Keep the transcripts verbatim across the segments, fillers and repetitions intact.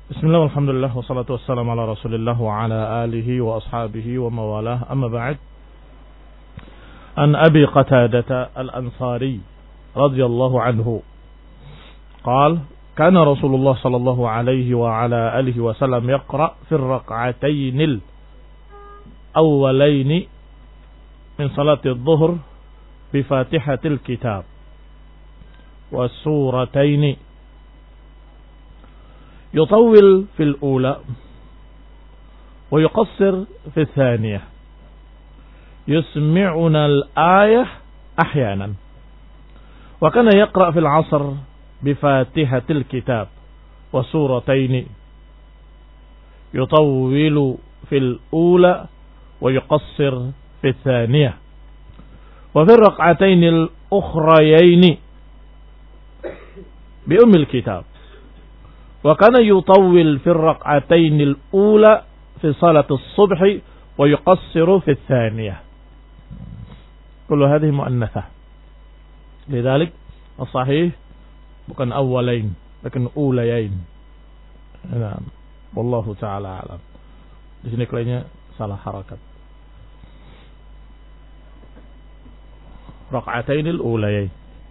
Bismillah, alhamdulillah, wassalatu wassalamu ala rasulillah wa ala alihi wa ashabihi wa mawalah, amma ba'd. An Abi Qatadah al-Ansari radhiyallahu anhu qala kana Rasulullah sallallahu alaihi wa ala alihi wa sallam yaqra fi ar-rak'atayn al-awwalayn min salati adh-dhuhr bi Fatihatil Kitab wa suratayn يطول في الأولى ويقصر في الثانية يسمعنا الآية أحيانا وكان يقرأ في العصر بفاتحة الكتاب وسورتين يطول في الأولى ويقصر في الثانية وفي الركعتين الأخريين بأم الكتاب وكان يطول في الركعتين الأولى في صلاة الصبح ويقصر في الثانية. كل هذه مؤنثة، لذلك الصحيح bukan أولين لكن أوليين. Nah, wallahu taala alam. Di sini kayaknya salah harakat. Rak'atain al-ulayain.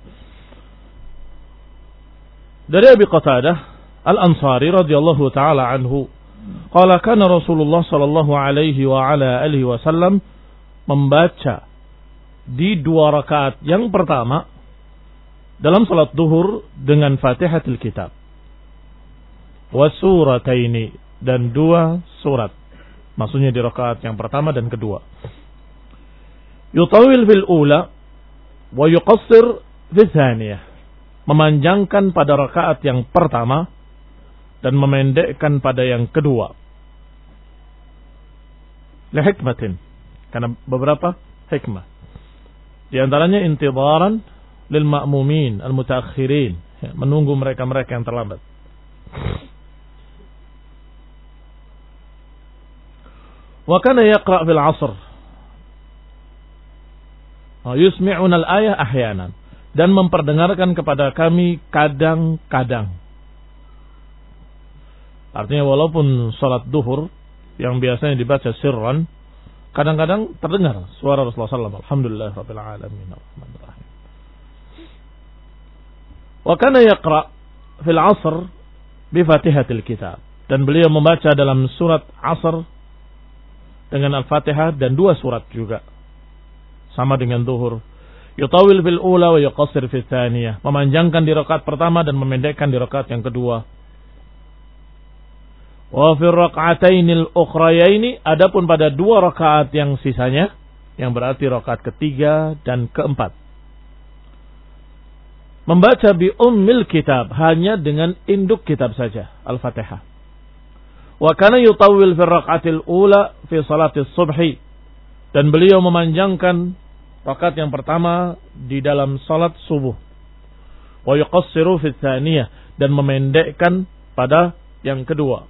Dari Abi Qatadah Al-Ansari radhiyallahu taala anhu qala kana Rasulullah sallallahu alaihi wa ala alihi wasallam membaca di dua rakaat yang pertama dalam salat duhur dengan Fatihatul Kitab wa surataini, dan dua surat, maksudnya di rakaat yang pertama dan kedua. Yutawil fil ula wa yuqassir fil thaniyah, memanjangkan pada rakaat yang pertama dan memendekkan pada yang kedua. Lihikmatin, karena beberapa hikmah. Di antaranya intidaran lil ma'mumin al-mutaakhirin, menunggu mereka-mereka yang terlambat. Wa kana yaqra' fil 'ashr yusmi'una al-ayah ahyanan, dan memperdengarkan kepada kami kadang-kadang. Artinya walaupun salat duhur yang biasanya dibaca sirran, kadang-kadang terdengar suara Rasulullah sallallahu alaihi wasallam. Alhamdulillah rabbil alamin arrahmanir rahim. Wa kana yaqra fil 'ashr bi Fatihatil Kitab, dan beliau membaca dalam surat Asr dengan Al-Fatihah dan dua surat juga, sama dengan duhur. Yutawil fil ula wa yuqassir fil thaniyah, memanjangkan di rakaat pertama dan memendekkan di rakaat yang kedua. Wa fi rak'atainil ukhrayaini, adapun pada dua rakaat yang sisanya, yang berarti rakaat ketiga dan keempat, membaca bi ummil kitab, hanya dengan induk kitab saja, Al-Fatihah. Wa kana yutawwil fi rak'atil ula fi salatis subhi, dan beliau memanjangkan rakaat yang pertama di dalam salat subuh. Wa yuqassiru fi tsaniyah, dan memendekkan pada yang kedua.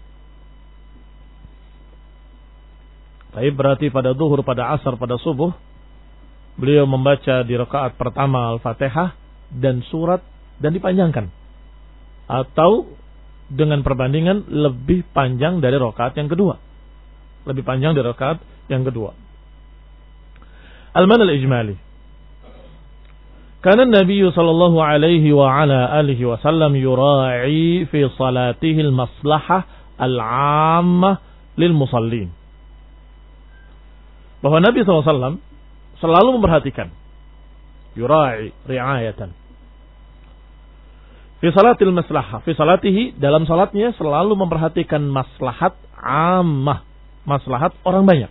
Tapi berarti pada zuhur, pada asar, pada subuh, beliau membaca di rakaat pertama Al-Fatihah dan surat, dan dipanjangkan. Atau dengan perbandingan lebih panjang dari rakaat yang kedua. Lebih panjang dari rakaat yang kedua. Al-Mana al-Ijmali. Kana Nabi sallallahu alaihi wa ala alihi wa sallam yura'i fi salatihi al-maslahah al-'ammah lil musallin. Bahwa Nabi sallallahu alaihi wasallam selalu memperhatikan, yura'i ri'ayatan fi salatil maslahah, fi salatihi, dalam salatnya selalu memperhatikan maslahat ammah, maslahat orang banyak,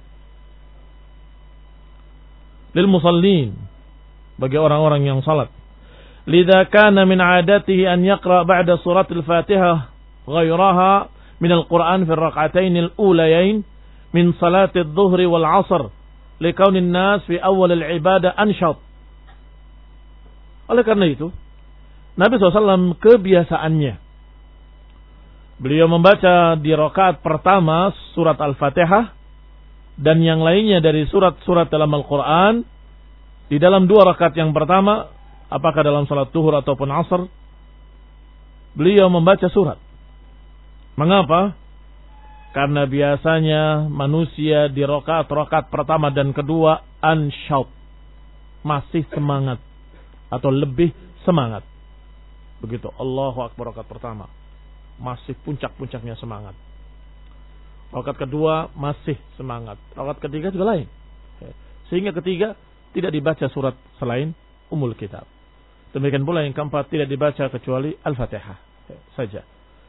lil musallin, bagi orang-orang yang salat. Lidza kana min 'adatihi an yaqra ba'da suratil Fatihah ghayraha min al-Qur'an fi ar-rak'atayn al-ulayayn min salati adh-dhuhri wal 'ashr likaunin nas fi awal al-ibadah ansyat. Oleh karena itu, Nabi sallallahu alaihi wasallam kebiasaannya, beliau membaca di rakaat pertama surat Al-Fatihah dan yang lainnya dari surat-surat dalam Al-Quran di dalam dua rakaat yang pertama, apakah dalam salat zuhur ataupun asar, beliau membaca surat. Mengapa? Karena biasanya manusia di rakaat-rakaat pertama dan kedua ansyaut, masih semangat atau lebih semangat. Begitu Allahu Akbar rakaat pertama, masih puncak-puncaknya semangat. Rakaat kedua masih semangat. Rakaat ketiga juga lain. Sehingga ketiga tidak dibaca surat selain Ummul Kitab. Demikian pula yang keempat tidak dibaca kecuali Al-Fatihah saja.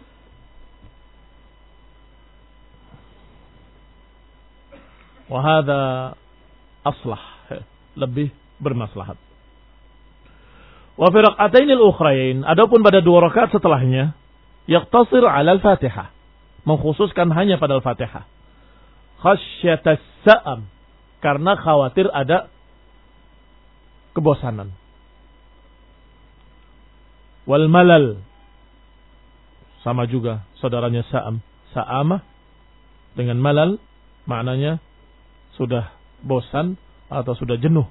Wa hadza aslah, lebih bermaslahat. Wa fi rak'atayn al-ukhrayn, adapun pada dua rakaat setelahnya, yaqtasir 'ala al-Fatihah, mengkhususkan hanya pada Al-Fatihah. Khasyatas sa'am, karena khawatir ada kebosanan. Wal malal, sama juga saudaranya sa'am. Sa'amah dengan malal maknanya sudah bosan atau sudah jenuh.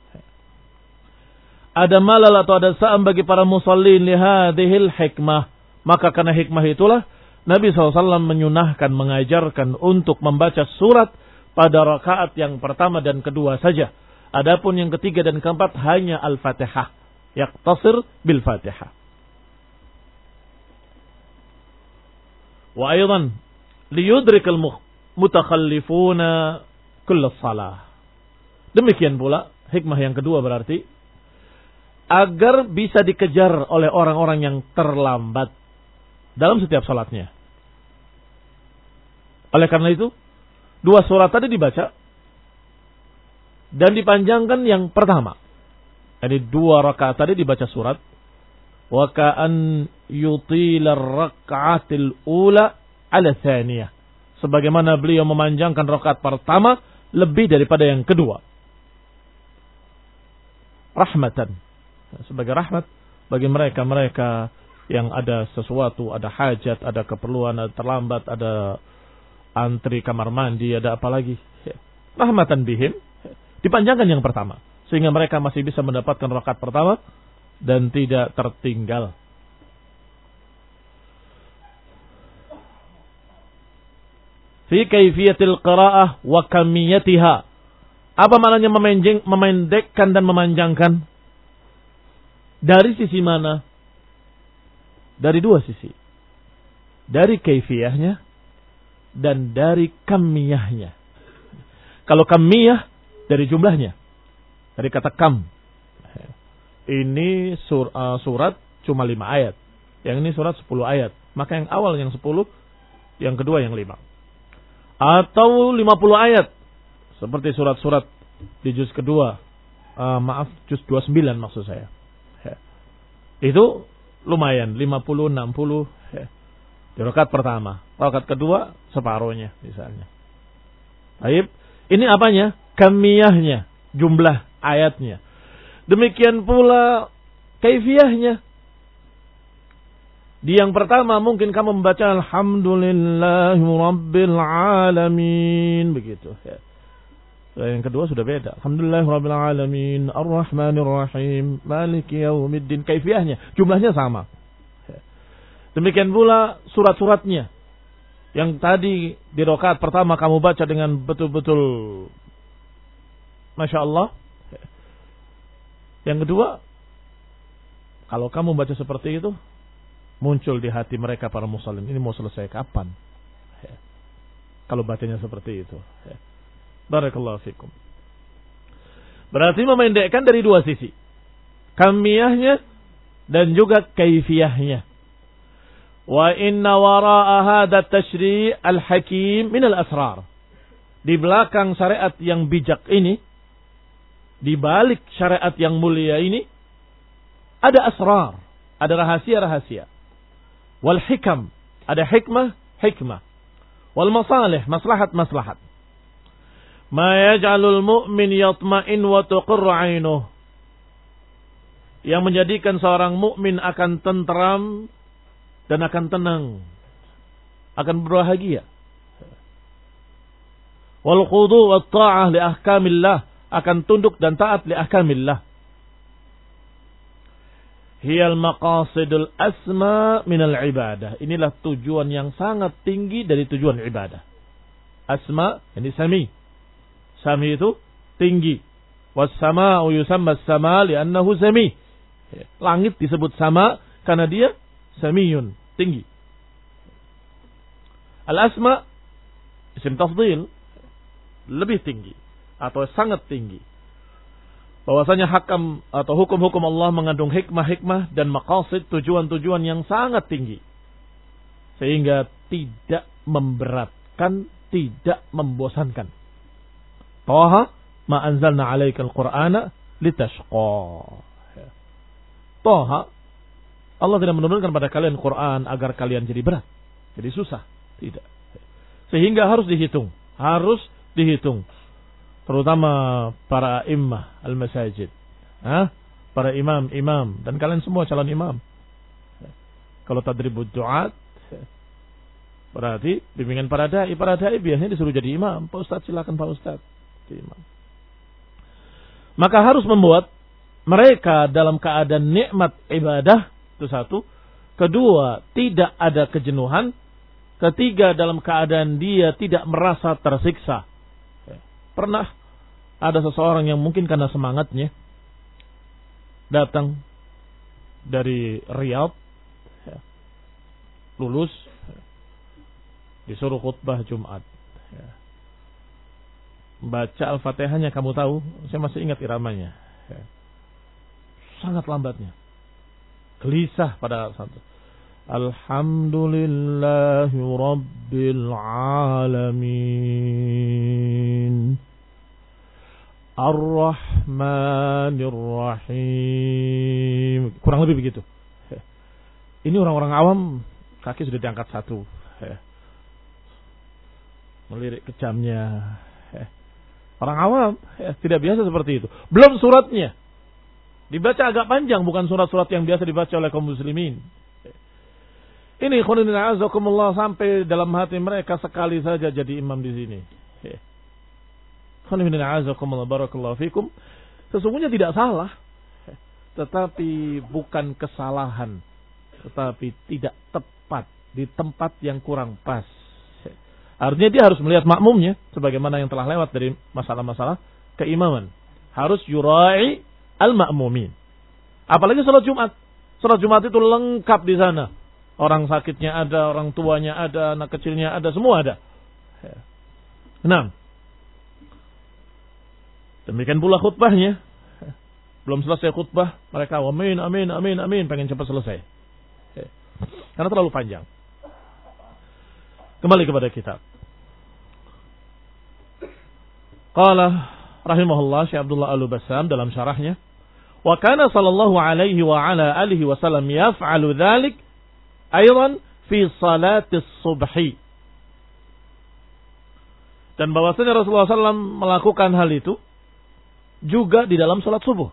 Ada malal atau ada sa'am bagi para musallin li hadhil hikmah. Maka karena hikmah itulah Nabi shallallahu alaihi wasallam menyunahkan, mengajarkan untuk membaca surat pada rakaat yang pertama dan kedua saja. Adapun yang ketiga dan keempat hanya Al-Fatihah. Yaqtasir bil Fatihah. Wa aydan liyudrikal mutakhallifuna kull shalah. Demikian pula hikmah yang kedua berarti agar bisa dikejar oleh orang-orang yang terlambat dalam setiap salatnya. Oleh karena itu, dua surat tadi dibaca dan dipanjangkan yang pertama. Jadi dua rakaat tadi dibaca surat. Wa ka'an yutila raka'atil ula ala thaniyah. Sebagaimana beliau memanjangkan rakaat pertama lebih daripada yang kedua. Rahmatan. Sebagai rahmat bagi mereka-mereka yang ada sesuatu, ada hajat, ada keperluan, ada terlambat, ada antri kamar mandi, ada apa lagi. Rahmatan bihim. Dipanjangkan yang pertama. Sehingga mereka masih bisa mendapatkan rakaat pertama dan tidak tertinggal. Fi kaifiyatil qira'ah wa kamiyatiha. Apa maknanya memendekkan dan memanjangkan? Dari sisi mana? Dari dua sisi. Dari kaifiyahnya dan dari kamiyahnya. Kalau kamiyah dari jumlahnya. Dari kata kam. Ini sur, uh, surat cuma lima ayat. Yang ini surat sepuluh ayat. Maka yang awal yang sepuluh, yang kedua yang lima. Atau lima puluh ayat. Seperti surat-surat di juz kedua. Uh, maaf, juz dua puluh sembilan maksud saya. Itu lumayan. lima puluh, enam puluh. Di rakaat pertama. Rakaat kedua, separuhnya misalnya. Baik. Ini apanya? Kamiyahnya. Jumlah ayatnya. Demikian pula kaifiyahnya. Di yang pertama mungkin kamu membaca Alhamdulillahi Rabbil Alamin. Begitu. Ya. Yang kedua sudah beda. Alhamdulillahi Rabbil Alamin. Ar-Rahmanir Rahim. Maliki Yaumiddin. Kaifiyahnya. Jumlahnya sama. Ya. Demikian pula surat-suratnya. Yang tadi di rakaat pertama kamu baca dengan betul-betul Masya Allah. Yang kedua, kalau kamu baca seperti itu, muncul di hati mereka para muslim, ini mau selesai kapan? Ya. Kalau bacanya seperti itu. Ya. Barakallahu fikum. Berarti memendekkan dari dua sisi. Kamiyahnya dan juga kaifiyahnya. Wa inna wara'a hadha tashri' al-hakim min al-asrar. Di belakang syariat yang bijak ini, di balik syariat yang mulia ini ada asrar, ada rahasia-rahasia. Wal hikam, ada hikmah, hikmah. Wal masalih, maslahat-maslahat. Ma yaj'alul mu'min yatma'in wa tuqirru 'ainuh. Yang menjadikan seorang mukmin akan tentram dan akan tenang, akan berbahagia. Wal khudu' wat ta'ah li ahkamillah, akan tunduk dan taat li ahkamillah. hiyal maqasidul asma minal ibadah. Inilah tujuan yang sangat tinggi dari tujuan ibadah. Asma, ini sami. Sami itu tinggi. Was-sama'u yusamma as-sama' li'annahu sami. Langit disebut sama karena dia samiyun, tinggi. Al-asma isim tafdhil, lebih tinggi atau sangat tinggi. Bahwasanya hakam atau hukum-hukum Allah mengandung hikmah-hikmah dan maqasid, tujuan-tujuan yang sangat tinggi. Sehingga tidak memberatkan, tidak membosankan. Taha ma anzalna 'alaikal qur'ana litashqa. Taha, Allah tidak menurunkan pada kalian Quran agar kalian jadi berat, jadi susah. Tidak. Sehingga harus dihitung, harus dihitung. Terutama para imam al-masajid, Hah? para imam-imam, dan kalian semua calon imam. Kalau tadribud du'at, berarti bimbingan para da'i. Para da'i biasanya disuruh jadi imam. Pak Ustaz, silakan Pak Ustaz jadi imam. Maka harus membuat mereka dalam keadaan nikmat ibadah, itu satu. Kedua, tidak ada kejenuhan. Ketiga, dalam keadaan dia tidak merasa tersiksa. Pernah ada seseorang yang mungkin karena semangatnya datang dari Riyadh, lulus, disuruh khutbah Jumat. Baca Al-Fatihahnya, kamu tahu, saya masih ingat iramanya. Sangat lambatnya. Gelisah pada saat itu. Alhamdulillahi Rabbil Alamin. Ar-Rahmanir Rahim. Kurang lebih begitu. Ini orang-orang awam, kaki sudah diangkat satu. Melirik ke jamnya. Orang awam tidak biasa seperti itu. Belum suratnya. Dibaca agak panjang, bukan surat-surat yang biasa dibaca oleh kaum muslimin. Ini khonina azakumullah, sampai dalam hati mereka sekali saja jadi imam di sini. Khonina azakumullah, barakallahu fikum. Sesungguhnya tidak salah, tetapi bukan kesalahan, tetapi tidak tepat di tempat yang kurang pas. Artinya dia harus melihat makmumnya, sebagaimana yang telah lewat dari masalah-masalah keimaman. Harus yura'i al-ma'mumin. Apalagi salat Jumat. Salat Jumat itu lengkap di sana. Orang sakitnya ada, orang tuanya ada, anak kecilnya ada, semua ada. Nah, demikian pula khutbahnya. Belum selesai khutbah, mereka amin, amin, amin, amin, pengen cepat selesai. Karena terlalu panjang. Kembali kepada kitab. Qala rahimahullah Syekh Abdullah Al-Bassam dalam syarahnya, wa kana sallallahu alaihi wa ala alihi wasallam yaf'alu dzalik aidan fi salatis subhi. Dan bahwasanya Rasulullah sallallahu alaihi wasallam melakukan hal itu juga di dalam salat subuh.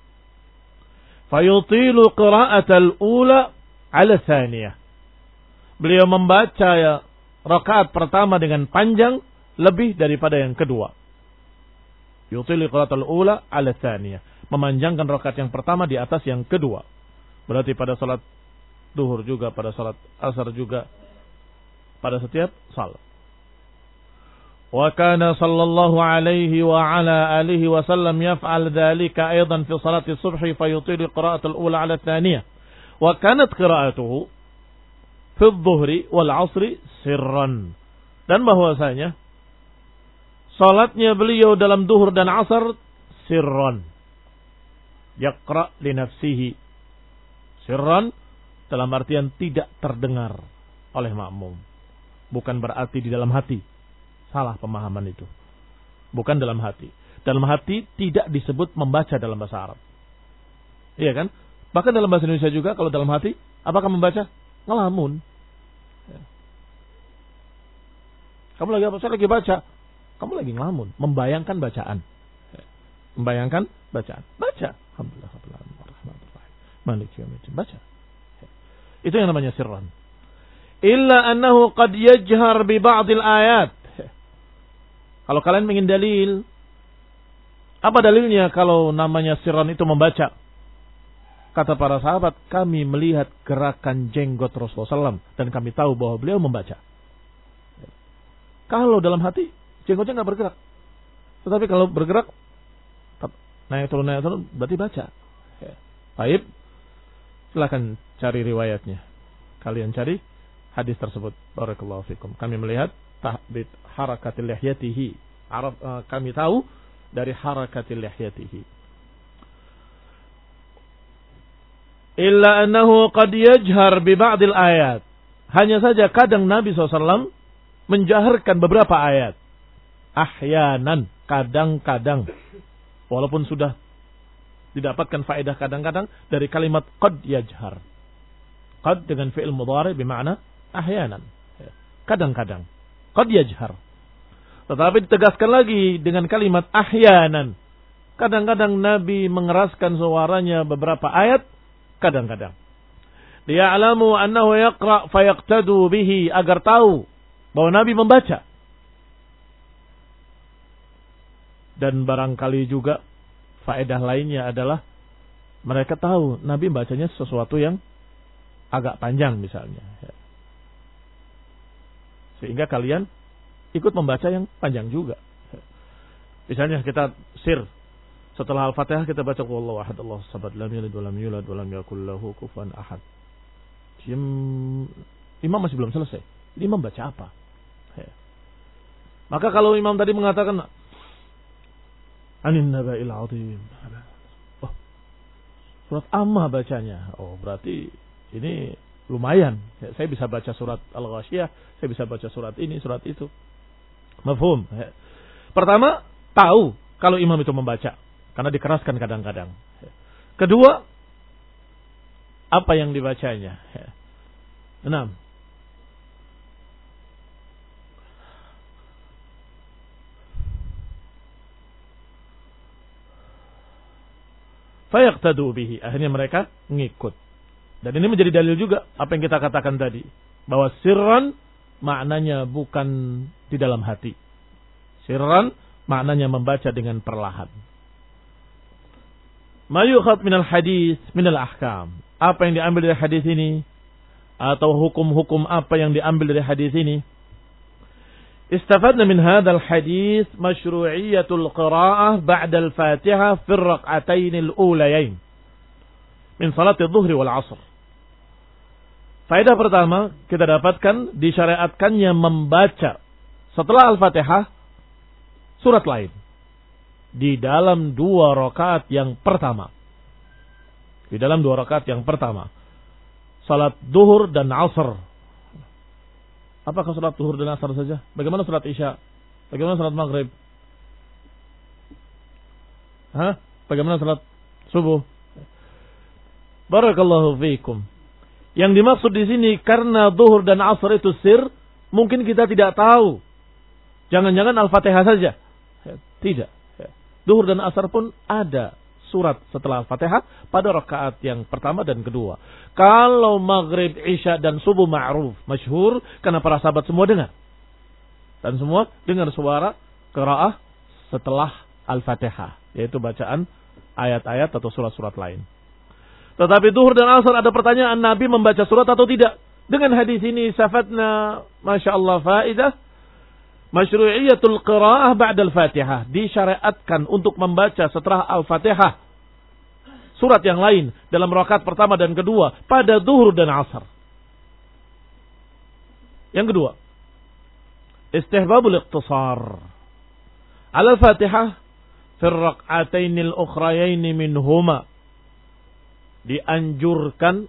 Fayutilu qira'atal ula ala thaniyah. Beliau membaca ya rakaat pertama dengan panjang lebih daripada yang kedua. Yutilu qira'atal ula ala thaniyah. Memanjangkan rakaat yang pertama di atas yang kedua. Berarti pada salat duhur juga, pada salat asar juga, pada setiap salat. Wa kana sallallahu alaihi wa ala alihi wa sallam yaf'al dhalika aidan fi salati subhi fayutilu qira'atul ula ala thaniyah. Wa kanat qira'atuhu fi adh-dhuhri wal 'ashri sirran. Dan bahwasanya salatnya beliau dalam duhur dan asar sirran. Yaqra' li nafsihi. Sirran dalam artian tidak terdengar oleh makmum. Bukan berarti di dalam hati. Salah pemahaman itu. Bukan dalam hati. Dalam hati tidak disebut membaca dalam bahasa Arab. Iya kan? Bahkan dalam bahasa Indonesia juga, kalau dalam hati, apakah membaca? Ngelamun. Ya. Kamu lagi apa? Saya lagi baca. Kamu lagi ngelamun. Membayangkan bacaan. Ya. Membayangkan bacaan. Baca. Alhamdulillah. Maliki yaumiddin. Baca. Ya. Itu yang namanya sirran. Illa annahu qad yajhar bi ba'dil ayat. Ya. Kalau kalian ingin dalil, apa dalilnya kalau namanya sirran itu membaca? kata para sahabat, kami melihat gerakan jenggot Rasulullah shallallahu alaihi wasallam dan kami tahu bahwa beliau membaca. Kalau dalam hati, jenggotnya nggak bergerak. Tetapi kalau bergerak, naik turun naik turun, berarti baca. Baik, silakan cari riwayatnya. Kalian cari hadis tersebut. Barakallahu fikum. Kami melihat tahbit harakatil lihyatihi. Araf, uh, kami tahu dari harakatil lihyatihi. Illa annahu qad yajhar bi ba'dil ayat. Hanya saja kadang Nabi shallallahu alaihi wasallam menjaharkan beberapa ayat. Ahyanan, kadang-kadang. Walaupun sudah didapatkan faedah kadang-kadang dari kalimat qad yajhar. Qad dengan fi'il mudhari bermakna ahyanan. Kadang-kadang. Qad yajhar. Tetapi ditegaskan lagi dengan kalimat ahyanan. Kadang-kadang Nabi mengeraskan suaranya beberapa ayat. Kadang-kadang. Liya'lamu annahu yaqra' fayaqtadu bihi. Agar tahu bahwa Nabi membaca. Dan barangkali juga faedah lainnya adalah mereka tahu Nabi bacanya sesuatu yang agak panjang misalnya. Sehingga kalian ikut membaca yang panjang juga. Misalnya kita sir. Setelah Al-Fatihah kita baca Wallahu ahad Allahu samad lam yalid wa lam yulad wa lam yakul lahu kufuwan ahad. Imam masih belum selesai. Imam baca apa? Ya. Maka kalau imam tadi mengatakan Anin naba'il azim. Oh, surat Amma bacanya. Oh, berarti ini lumayan. Ya, saya bisa baca surat Al-Ghasyiyah, saya bisa baca surat ini, surat itu. Mafhum. Ya. Pertama, tahu kalau imam itu membaca. Karena dikeraskan kadang-kadang. Kedua, apa yang dibacanya. Enam. Fayaqtadu bihi. Akhirnya mereka ngikut. Dan ini menjadi dalil juga apa yang kita katakan tadi. Bahwa sirran maknanya bukan di dalam hati. Sirran maknanya membaca dengan perlahan. Ma yukhad minal hadis minal ahkam. Apa yang diambil dari hadis ini? Atau hukum-hukum apa yang diambil dari hadis ini? Istafadna min hadzal hadis masyru'iyatul qira'ah ba'da al-Fatihah fi ar-rak'atayn al-ulayain min salat adh-dhuhr wal 'ashr. Faedah pertama kita dapatkan disyariatkannya membaca setelah Al-Fatihah surat lain di dalam dua rakaat yang pertama. Di dalam dua rakaat yang pertama. Salat duhur dan asar. Apakah salat duhur dan asar saja? Bagaimana salat isya? Bagaimana salat maghrib? Hah? Bagaimana salat subuh? Barakallahu fiikum. Yang dimaksud di sini karena duhur dan asar itu sir, mungkin kita tidak tahu. Jangan-jangan Al-Fatihah saja. Tidak. Duhur dan asar pun ada surat setelah Al-Fatihah pada rakaat yang pertama dan kedua. Kalau maghrib, isya dan subuh ma'ruf, masyhur karena para sahabat semua dengar. Dan semua dengar suara qiraah setelah Al-Fatihah, yaitu bacaan ayat-ayat atau surat-surat lain. Tetapi duhur dan asar ada pertanyaan Nabi membaca surat atau tidak. Dengan hadis ini safatna masyaallah faidah. Masyru'iyatul qira'ah ba'da al-Fatihah. Disyariatkan untuk membaca setelah Al-Fatihah surat yang lain dalam rakaat pertama dan kedua pada zuhur dan asar. Yang kedua, istihbabul iqtisar ala al-Fatihah fi ar-rak'atayn al-ukhrayayn minhuma. Dianjurkan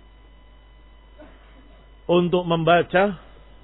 untuk membaca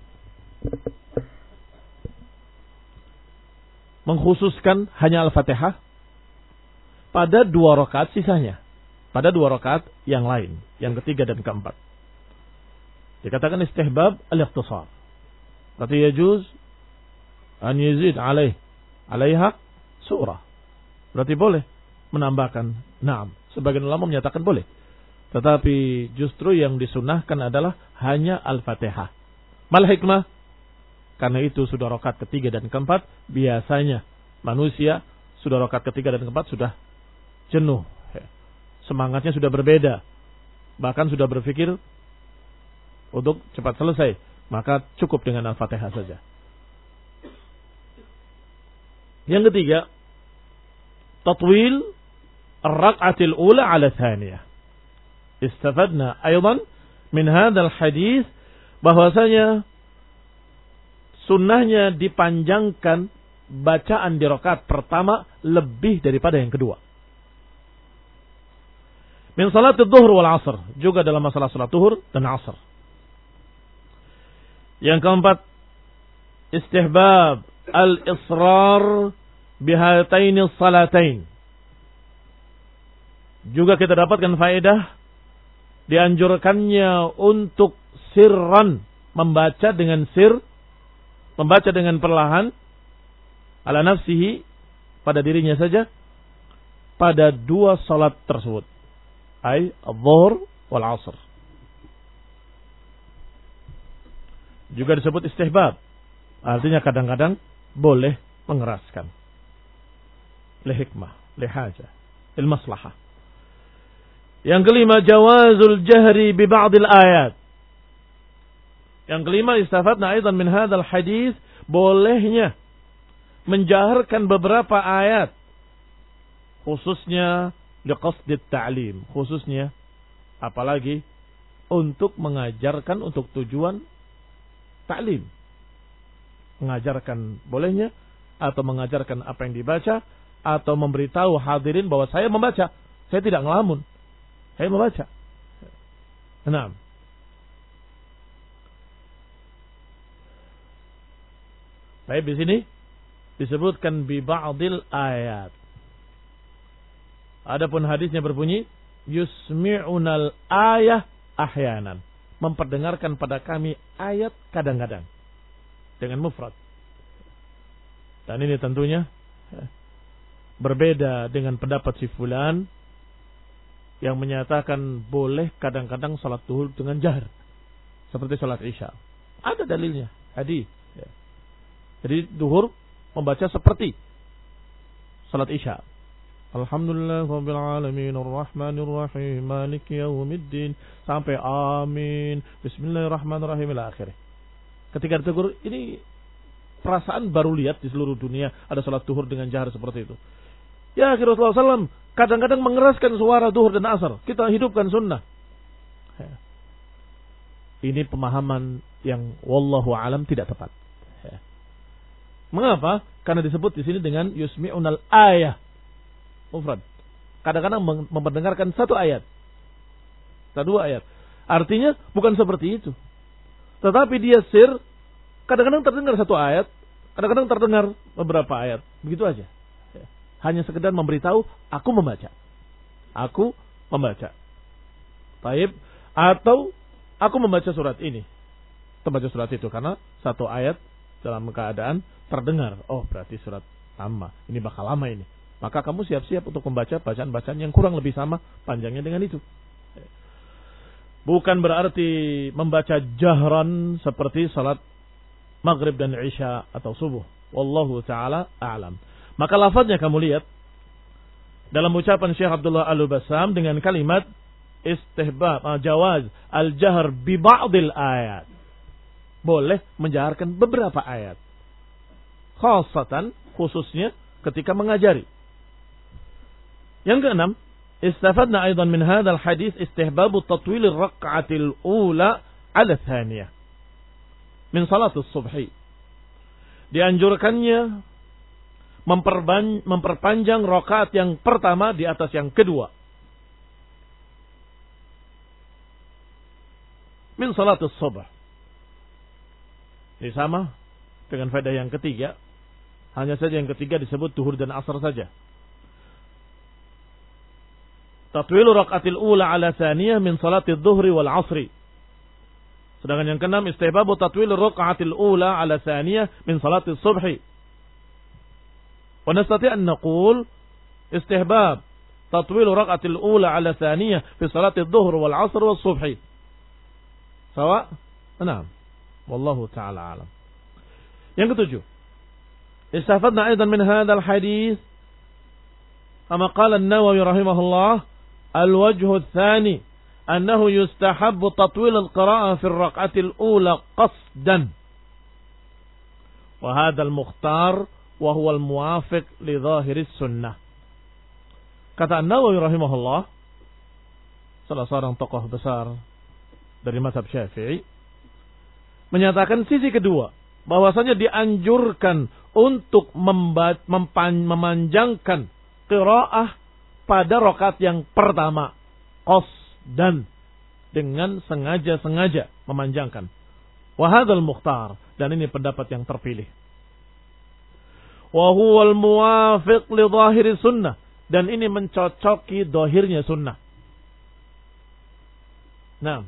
mengkhususkan hanya Al-Fatihah pada dua rakaat sisanya. Pada dua rakaat yang lain. Yang ketiga dan keempat. Dikatakan istihbab al-ikhtisar. Berarti yajuz an yazid alaih. Alaiha surah. Berarti boleh menambahkan. Naam. Sebagian ulama menyatakan boleh. Tetapi justru yang disunahkan adalah hanya Al-Fatihah. Mal hikmah? Karena itu sudah rakaat ketiga dan keempat, biasanya manusia sudah rakaat ketiga dan keempat sudah jenuh. Semangatnya sudah berbeda. bahkan sudah berpikir untuk cepat selesai, maka cukup dengan Al-Fatihah saja. Yang ketiga, tatwil ar-rak'atil ula ala thaniyah. Istafadna aydan min hadzal hadis bahwasanya sunnahnya dipanjangkan bacaan di rakaat pertama lebih daripada yang kedua. Min salat adh-dhuhr wal 'asr, juga dalam masalah salat zuhur dan 'asr. Yang keempat, istihbab al-israr bihataini salatain. Juga kita dapatkan faedah dianjurkannya untuk sirran, membaca dengan sir, membaca dengan perlahan, ala nafsihi, pada dirinya saja, pada dua salat tersebut, ay adh-dhuhr wal 'asr. Juga disebut istihbab, artinya kadang-kadang boleh mengeraskan, li hikmah, li hajah, lil maslahah. Yang kelima, jawazul jahri bi ba'dil ayat. Yang kelima, istafadna aidan min hadzal hadis, bolehnya menjaharkan beberapa ayat, khususnya liqasdit ta'lim, khususnya apalagi untuk mengajarkan, untuk tujuan ta'lim, mengajarkan bolehnya, atau mengajarkan apa yang dibaca, atau memberitahu hadirin bahwa saya membaca, saya tidak ngelamun, saya membaca. Enam. Baik, di sini disebutkan bi ba'dil ayat. Adapun hadisnya berbunyi yusmi'unal ayah ahyanan, memperdengarkan pada kami ayat kadang-kadang, dengan mufrad. Dan ini tentunya berbeda dengan pendapat si fulan yang menyatakan boleh kadang-kadang salat zuhur dengan jahar, seperti salat isya. Ada dalilnya, hadis. Jadi zuhur membaca seperti salat isya. Alhamdulillah rabbil alamin arrahmanir rahim maliki yaumiddin sampai amin bismillahirrahmanirrahim ila akhirih. Ketika ditegur, ini perasaan baru lihat di seluruh dunia ada salat zuhur dengan jahar seperti itu. Ya, Rasulullah sallallahu alaihi wasallam kadang-kadang mengeraskan suara zuhur dan asar. Kita hidupkan sunnah. Ini pemahaman yang wallahu alam tidak tepat. Mengapa? Karena disebut di sini dengan yusmi'unal ayah, mufrad. Kadang-kadang memperdengarkan satu ayat, satu dua ayat. Artinya bukan seperti itu. Tetapi dia sir, kadang-kadang terdengar satu ayat, kadang-kadang terdengar beberapa ayat. Begitu aja. Hanya sekedar memberitahu, aku membaca. Aku membaca. Taib. Atau aku membaca surat ini. Membaca surat itu karena satu ayat dalam keadaan terdengar. Oh, berarti surat sama. Ini bakal lama ini. Maka kamu siap-siap untuk membaca bacaan-bacaan yang kurang lebih sama panjangnya dengan itu. Bukan berarti membaca jahran seperti salat maghrib dan isya atau subuh. Wallahu ta'ala a'lam. Maka lafadznya kamu lihat dalam ucapan Syekh Abdullah Al-Bassam dengan kalimat istihbab, jawaz al-jahr bi ba'dil ayat. Boleh menjaharkan beberapa ayat. Khasatan, khususnya ketika mengajari. Yang keenam, istafadna aidan min hadzal hadis istihbabu tatwil ar-rak'atil ula 'ala tsaniyah min salatus subhi. Dianjurkannya memperpanjang rakaat yang pertama di atas yang kedua. Min salatus subh. Ini sama dengan faedah yang ketiga. Hanya saja yang ketiga disebut zuhur dan asar saja. Tatwilu rakaatil ula ala tsaniyah min salatidh dhuhri wal asri. Sedangkan yang keenam istihbabu tatwilu rakaatil ula ala tsaniyah min salatidh subhi. Wa nastati' an naqul istihbab tatwilu rakaatil ula ala tsaniyah fi salatidh dhuhr wal asr was subhi. Sawa? Naam. Wallahu ta'ala alam. Yang ketujuh, istafadna aidan min hadzal hadis kama qala an-Nawawi rahimahullah al-wajhu ats-tsani annahu yustahabbu tatwil al-qira'ah fi ar-rak'ati al-ula qasdan. Wa hadha al-mukhtar wa huwa al-muwafiq li dhahiri sunnah. Kata An-Nawawi rahimahullah, salah seorang tokoh besar dari mazhab Syafi'i, menyatakan sisi kedua, bahwasanya dianjurkan untuk memba- mempan- memanjangkan qiraah pada rakaat yang pertama, qasdan, dengan sengaja-sengaja memanjangkan. Wa hadzal mukhtar, dan ini pendapat yang terpilih. Wa huwal muwafiq li dhahiri sunnah, dan ini mencocoki dhahirnya sunnah. Nah,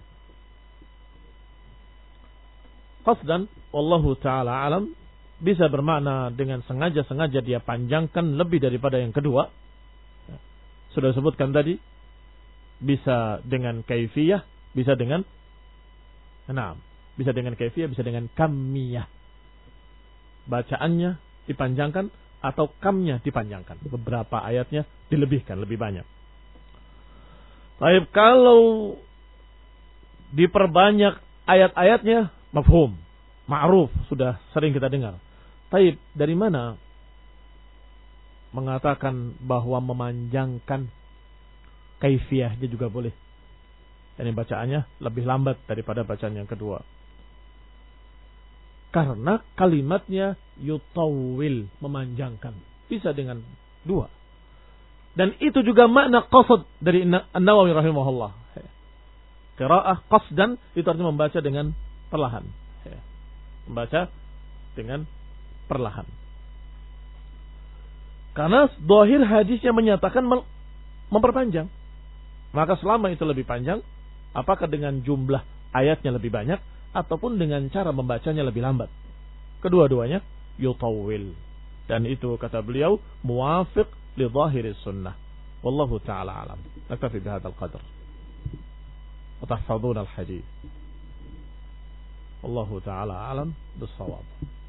qasdan wallahu taala alam bisa bermakna dengan sengaja-sengaja dia panjangkan lebih daripada yang kedua. Sudah sebutkan tadi, bisa dengan kaifiyah, bisa dengan enam, bisa dengan kaifiyah, bisa dengan kamiyah. Bacaannya dipanjangkan atau kamnya dipanjangkan. Beberapa ayatnya dilebihkan lebih banyak. Baik, kalau diperbanyak ayat-ayatnya, mafhum, ma'ruf, sudah sering kita dengar. Baik, dari mana mengatakan bahwa memanjangkan kaifiyahnya juga boleh? Dan bacaannya lebih lambat daripada bacaan yang kedua. Karena kalimatnya yutawil, memanjangkan. Bisa dengan dua. Dan itu juga makna qasad dari An-Nawawi rahimahullah. Qiraah qasdan itu artinya membaca dengan perlahan. Membaca dengan perlahan. Karena zahir hadisnya menyatakan memperpanjang. Maka selama itu lebih panjang, apakah dengan jumlah ayatnya lebih banyak ataupun dengan cara membacanya lebih lambat? Kedua-duanya yutawil. Dan itu kata beliau muwafiq li dhahiri sunnah. Wallahu ta'ala alam. Naktafi bihadzal qadar. Wa tahfazuna al-hadits. Wallahu ta'ala alam bis-shawab.